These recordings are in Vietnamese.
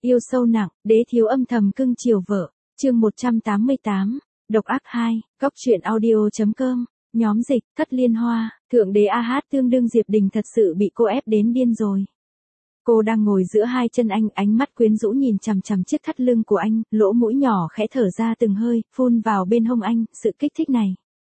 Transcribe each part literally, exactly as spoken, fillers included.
Yêu sâu nặng, đế thiếu âm thầm cưng chiều vợ. Chương một trăm tám mươi tám, độc ác hai, góc truyện audio.com, nhóm dịch, thất liên hoa, thượng đế a hát tương đương Diệp Đình thật sự bị cô ép đến điên rồi. Cô đang ngồi giữa hai chân anh, ánh mắt quyến rũ nhìn chằm chằm chiếc thắt lưng của anh, lỗ mũi nhỏ khẽ thở ra từng hơi, phun vào bên hông anh, sự kích thích này.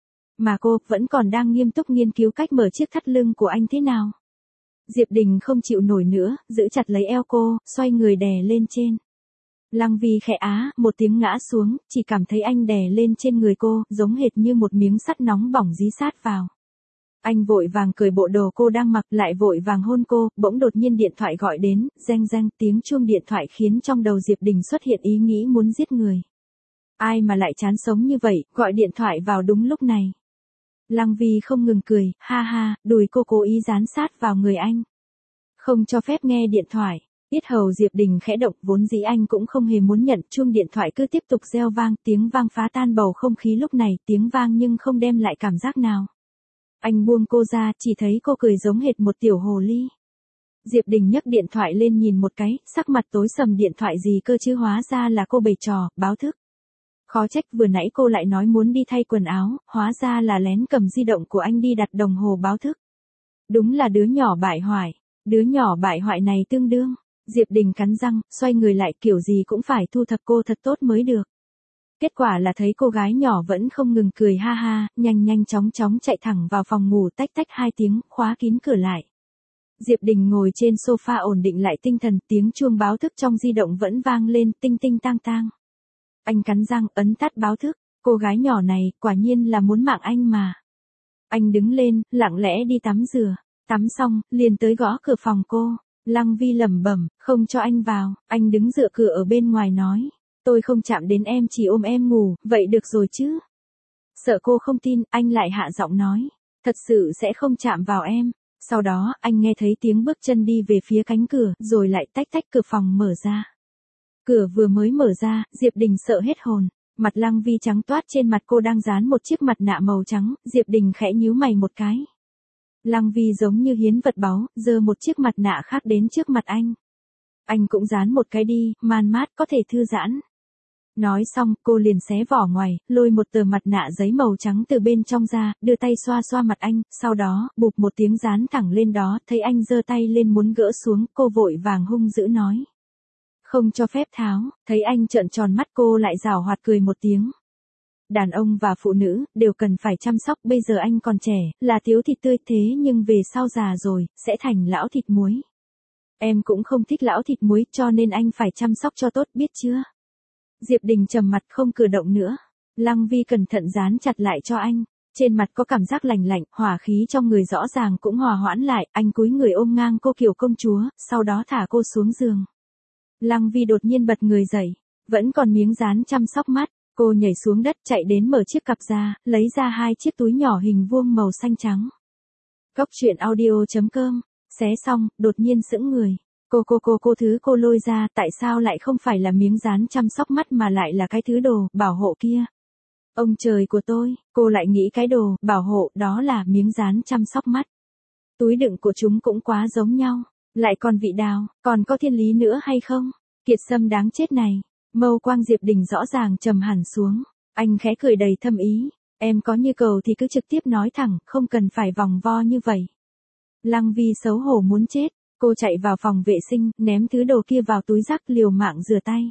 Mà cô vẫn còn đang nghiêm túc nghiên cứu cách mở chiếc thắt lưng của anh thế nào. Diệp Đình không chịu nổi nữa, giữ chặt lấy eo cô, xoay người đè lên trên. Lăng Vi khẽ á, một tiếng ngã xuống, chỉ cảm thấy anh đè lên trên người cô, giống hệt như một miếng sắt nóng bỏng dí sát vào. Anh vội vàng cởi bộ đồ cô đang mặc lại vội vàng hôn cô, bỗng đột nhiên điện thoại gọi đến, reng reng tiếng chuông điện thoại khiến trong đầu Diệp Đình xuất hiện ý nghĩ muốn giết người. Ai mà lại chán sống như vậy, gọi điện thoại vào đúng lúc này. Lăng Vi không ngừng cười, ha ha, đùi cô cố ý dán sát vào người anh. Không cho phép nghe điện thoại. Yết hầu Diệp Đình khẽ động, vốn dĩ anh cũng không hề muốn nhận, chuông điện thoại cứ tiếp tục reo vang, tiếng vang phá tan bầu không khí lúc này, tiếng vang nhưng không đem lại cảm giác nào. Anh buông cô ra, chỉ thấy cô cười giống hệt một tiểu hồ ly. Diệp Đình nhấc điện thoại lên nhìn một cái, sắc mặt tối sầm, điện thoại gì cơ chứ, hóa ra là cô bày trò, báo thức. Khó trách vừa nãy cô lại nói muốn đi thay quần áo, hóa ra là lén cầm di động của anh đi đặt đồng hồ báo thức. Đúng là đứa nhỏ bại hoại, đứa nhỏ bại hoại này tương đương. Diệp Đình cắn răng, xoay người lại, kiểu gì cũng phải thu thập cô thật tốt mới được. Kết quả là thấy cô gái nhỏ vẫn không ngừng cười ha ha, nhanh nhanh chóng chóng chạy thẳng vào phòng ngủ, tách tách hai tiếng, khóa kín cửa lại. Diệp Đình ngồi trên sofa ổn định lại tinh thần, tiếng chuông báo thức trong di động vẫn vang lên, tinh tinh tang tang. Anh cắn răng, ấn tắt báo thức, cô gái nhỏ này, quả nhiên là muốn mạng anh mà. Anh đứng lên, lặng lẽ đi tắm rửa, tắm xong, liền tới gõ cửa phòng cô. Lăng Vi lẩm bẩm, không cho anh vào, anh đứng dựa cửa ở bên ngoài nói. Tôi không chạm đến em, chỉ ôm em ngủ, vậy được rồi chứ. Sợ cô không tin, anh lại hạ giọng nói. Thật sự sẽ không chạm vào em. Sau đó, anh nghe thấy tiếng bước chân đi về phía cánh cửa, rồi lại tách tách cửa phòng mở ra. Cửa vừa mới mở ra, Diệp Đình sợ hết hồn. Mặt Lăng Vi trắng toát, trên mặt cô đang dán một chiếc mặt nạ màu trắng, Diệp Đình khẽ nhíu mày một cái. Lăng Vi giống như hiến vật báu, giơ một chiếc mặt nạ khác đến trước mặt anh. Anh cũng dán một cái đi, man mát có thể thư giãn. Nói xong, cô liền xé vỏ ngoài, lôi một tờ mặt nạ giấy màu trắng từ bên trong ra, đưa tay xoa xoa mặt anh, sau đó, bụp một tiếng dán thẳng lên đó, thấy anh giơ tay lên muốn gỡ xuống, cô vội vàng hung dữ nói. Không cho phép tháo, thấy anh trợn tròn mắt cô lại giảo hoạt cười một tiếng. Đàn ông và phụ nữ, đều cần phải chăm sóc, bây giờ anh còn trẻ, là thiếu thịt tươi, thế nhưng về sau già rồi, sẽ thành lão thịt muối. Em cũng không thích lão thịt muối, cho nên anh phải chăm sóc cho tốt, biết chưa? Diệp Đình trầm mặt không cử động nữa. Lăng Vi cẩn thận dán chặt lại cho anh. Trên mặt có cảm giác lành lạnh, hỏa khí trong người rõ ràng cũng hòa hoãn lại, anh cúi người ôm ngang cô kiểu công chúa, sau đó thả cô xuống giường. Lăng Vi đột nhiên bật người dậy, vẫn còn miếng dán chăm sóc mắt. Cô nhảy xuống đất, chạy đến mở chiếc cặp ra, lấy ra hai chiếc túi nhỏ hình vuông màu xanh trắng. Góc truyện audio.com, xé xong, đột nhiên sững người. Cô cô cô cô thứ cô lôi ra, tại sao lại không phải là miếng dán chăm sóc mắt mà lại là cái thứ đồ, bảo hộ kia. Ông trời của tôi, cô lại nghĩ cái đồ, bảo hộ, đó là miếng dán chăm sóc mắt. Túi đựng của chúng cũng quá giống nhau, lại còn vị đào, còn có thiên lý nữa hay không? Kiệt Sâm đáng chết này. Mâu quang Diệp Đình rõ ràng trầm hẳn xuống, anh khẽ cười đầy thâm ý, em có như cầu thì cứ trực tiếp nói thẳng, không cần phải vòng vo như vậy. Lăng Vi xấu hổ muốn chết, cô chạy vào phòng vệ sinh, ném thứ đồ kia vào túi rác, liều mạng rửa tay.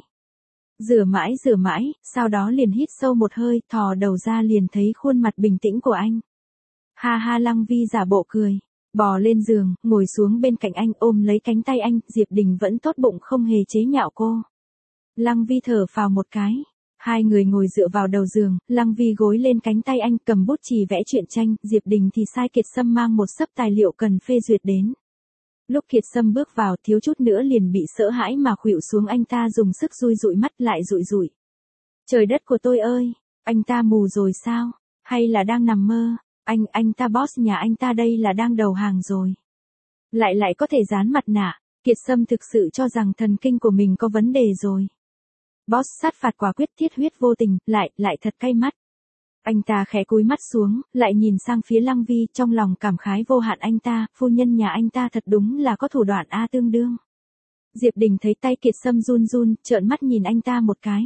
Rửa mãi rửa mãi, sau đó liền hít sâu một hơi, thò đầu ra liền thấy khuôn mặt bình tĩnh của anh. Ha ha, Lăng Vi giả bộ cười, bò lên giường, ngồi xuống bên cạnh anh, ôm lấy cánh tay anh, Diệp Đình vẫn tốt bụng không hề chế nhạo cô. Lăng Vi thở phào một cái. Hai người ngồi dựa vào đầu giường, Lăng Vi gối lên cánh tay anh, cầm bút chì vẽ truyện tranh, Diệp Đình thì sai Kiệt Sâm mang một xấp tài liệu cần phê duyệt đến. Lúc Kiệt Sâm bước vào, thiếu chút nữa liền bị sợ hãi mà khuỵu xuống, anh ta dùng sức dụi dụi mắt lại dụi dụi. Trời đất của tôi ơi, anh ta mù rồi sao? Hay là đang nằm mơ? Anh, anh ta boss nhà anh ta đây là đang đầu hàng rồi. Lại lại có thể dán mặt nạ, Kiệt Sâm thực sự cho rằng thần kinh của mình có vấn đề rồi. Boss sát phạt quả quyết, thiết huyết vô tình, lại, lại thật cay mắt. Anh ta khẽ cúi mắt xuống, lại nhìn sang phía Lăng Vi, trong lòng cảm khái vô hạn, anh ta, phu nhân nhà anh ta thật đúng là có thủ đoạn a tương đương. Diệp Đình thấy tay Kiệt Sâm run run, trợn mắt nhìn anh ta một cái.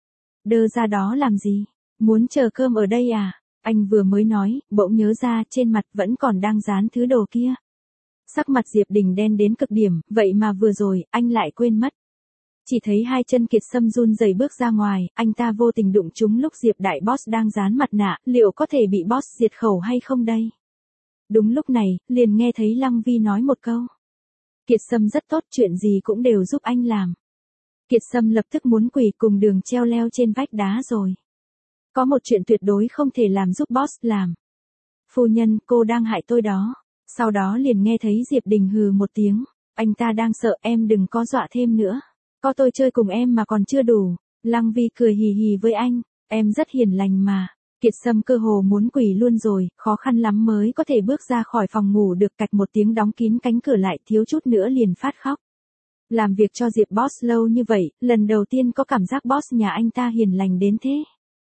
Đơ ra đó làm gì? Muốn chờ cơm ở đây à? Anh vừa mới nói, bỗng nhớ ra trên mặt vẫn còn đang dán thứ đồ kia. Sắc mặt Diệp Đình đen đến cực điểm, vậy mà vừa rồi, anh lại quên mất. Chỉ thấy hai chân Kiệt Sâm run rẩy bước ra ngoài, anh ta vô tình đụng trúng lúc Diệp đại boss đang dán mặt nạ, liệu có thể bị boss diệt khẩu hay không đây? Đúng lúc này, liền nghe thấy Lăng Vi nói một câu. Kiệt Sâm rất tốt, chuyện gì cũng đều giúp anh làm. Kiệt Sâm lập tức muốn quỳ cùng đường treo leo trên vách đá rồi. Có một chuyện tuyệt đối không thể làm giúp boss làm. Phu nhân, cô đang hại tôi đó. Sau đó liền nghe thấy Diệp Đình hừ một tiếng. Anh ta đang sợ, em đừng có dọa thêm nữa. Có tôi chơi cùng em mà còn chưa đủ. Lăng Vi cười hì hì với anh. Em rất hiền lành mà. Kiệt Sâm cơ hồ muốn quỳ luôn rồi, khó khăn lắm mới có thể bước ra khỏi phòng ngủ được, cạch một tiếng đóng kín cánh cửa lại, thiếu chút nữa liền phát khóc. Làm việc cho Diệp boss lâu như vậy, lần đầu tiên có cảm giác boss nhà anh ta hiền lành đến thế.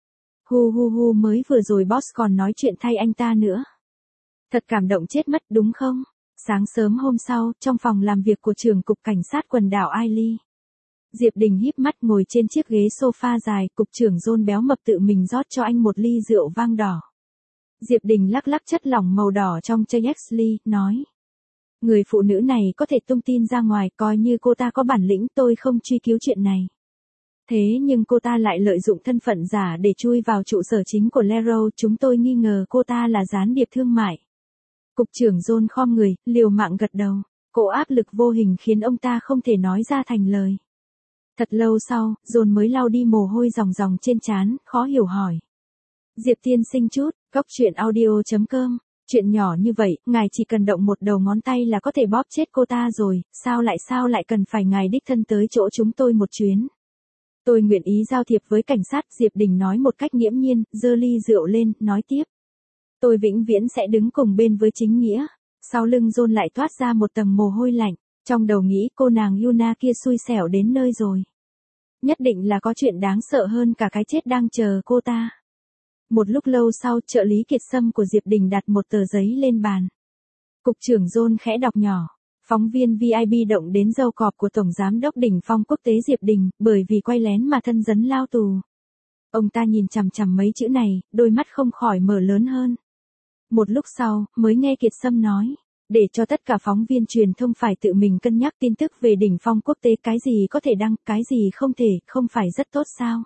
Hu hu hu, mới vừa rồi boss còn nói chuyện thay anh ta nữa. Thật cảm động chết mất đúng không? Sáng sớm hôm sau, trong phòng làm việc của trưởng cục cảnh sát quần đảo Ailey. Diệp Đình híp mắt ngồi trên chiếc ghế sofa dài, cục trưởng John béo mập tự mình rót cho anh một ly rượu vang đỏ. Diệp Đình lắc lắc chất lỏng màu đỏ trong chai ly, nói. Người phụ nữ này có thể tung tin ra ngoài, coi như cô ta có bản lĩnh, tôi không truy cứu chuyện này. Thế nhưng cô ta lại lợi dụng thân phận giả để chui vào trụ sở chính của Lero, chúng tôi nghi ngờ cô ta là gián điệp thương mại. Cục trưởng John khom người, liều mạng gật đầu. Cỗ áp lực vô hình khiến ông ta không thể nói ra thành lời. Thật lâu sau, John mới lau đi mồ hôi ròng ròng trên trán, khó hiểu hỏi. Diệp tiên sinh chút, góc chuyện audio chấm com. Chuyện nhỏ như vậy, ngài chỉ cần động một đầu ngón tay là có thể bóp chết cô ta rồi, sao lại sao lại cần phải ngài đích thân tới chỗ chúng tôi một chuyến. Tôi nguyện ý giao thiệp với cảnh sát, Diệp Đình nói một cách nghiễm nhiên, giơ ly rượu lên, nói tiếp. Tôi vĩnh viễn sẽ đứng cùng bên với chính nghĩa. Sau lưng John lại toát ra một tầng mồ hôi lạnh, trong đầu nghĩ cô nàng Yuna kia xui xẻo đến nơi rồi. Nhất định là có chuyện đáng sợ hơn cả cái chết đang chờ cô ta. Một lúc lâu sau, trợ lý Kiệt Sâm của Diệp Đình đặt một tờ giấy lên bàn. Cục trưởng John khẽ đọc nhỏ. Phóng viên vê i pê động đến dâu cọp của Tổng Giám đốc Đỉnh Phong Quốc tế Diệp Đình, bởi vì quay lén mà thân dấn lao tù. Ông ta nhìn chằm chằm mấy chữ này, đôi mắt không khỏi mở lớn hơn. Một lúc sau, mới nghe Kiệt Sâm nói. Để cho tất cả phóng viên truyền thông phải tự mình cân nhắc tin tức về Đỉnh Phong Quốc tế, cái gì có thể đăng, cái gì không thể, không phải rất tốt sao?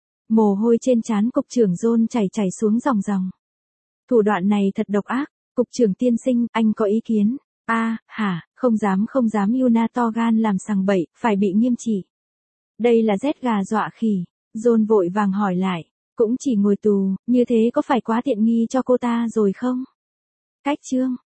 Mồ hôi trên trán cục trưởng John chảy chảy xuống ròng ròng. Thủ đoạn này thật độc ác. Cục trưởng tiên sinh, anh có ý kiến? A, à, hả, không dám không dám, Yuna to gan làm sằng bậy, phải bị nghiêm trị. Đây là rết gà dọa khỉ. John vội vàng hỏi lại. Cũng chỉ ngồi tù, như thế có phải quá tiện nghi cho cô ta rồi không? Cách chương.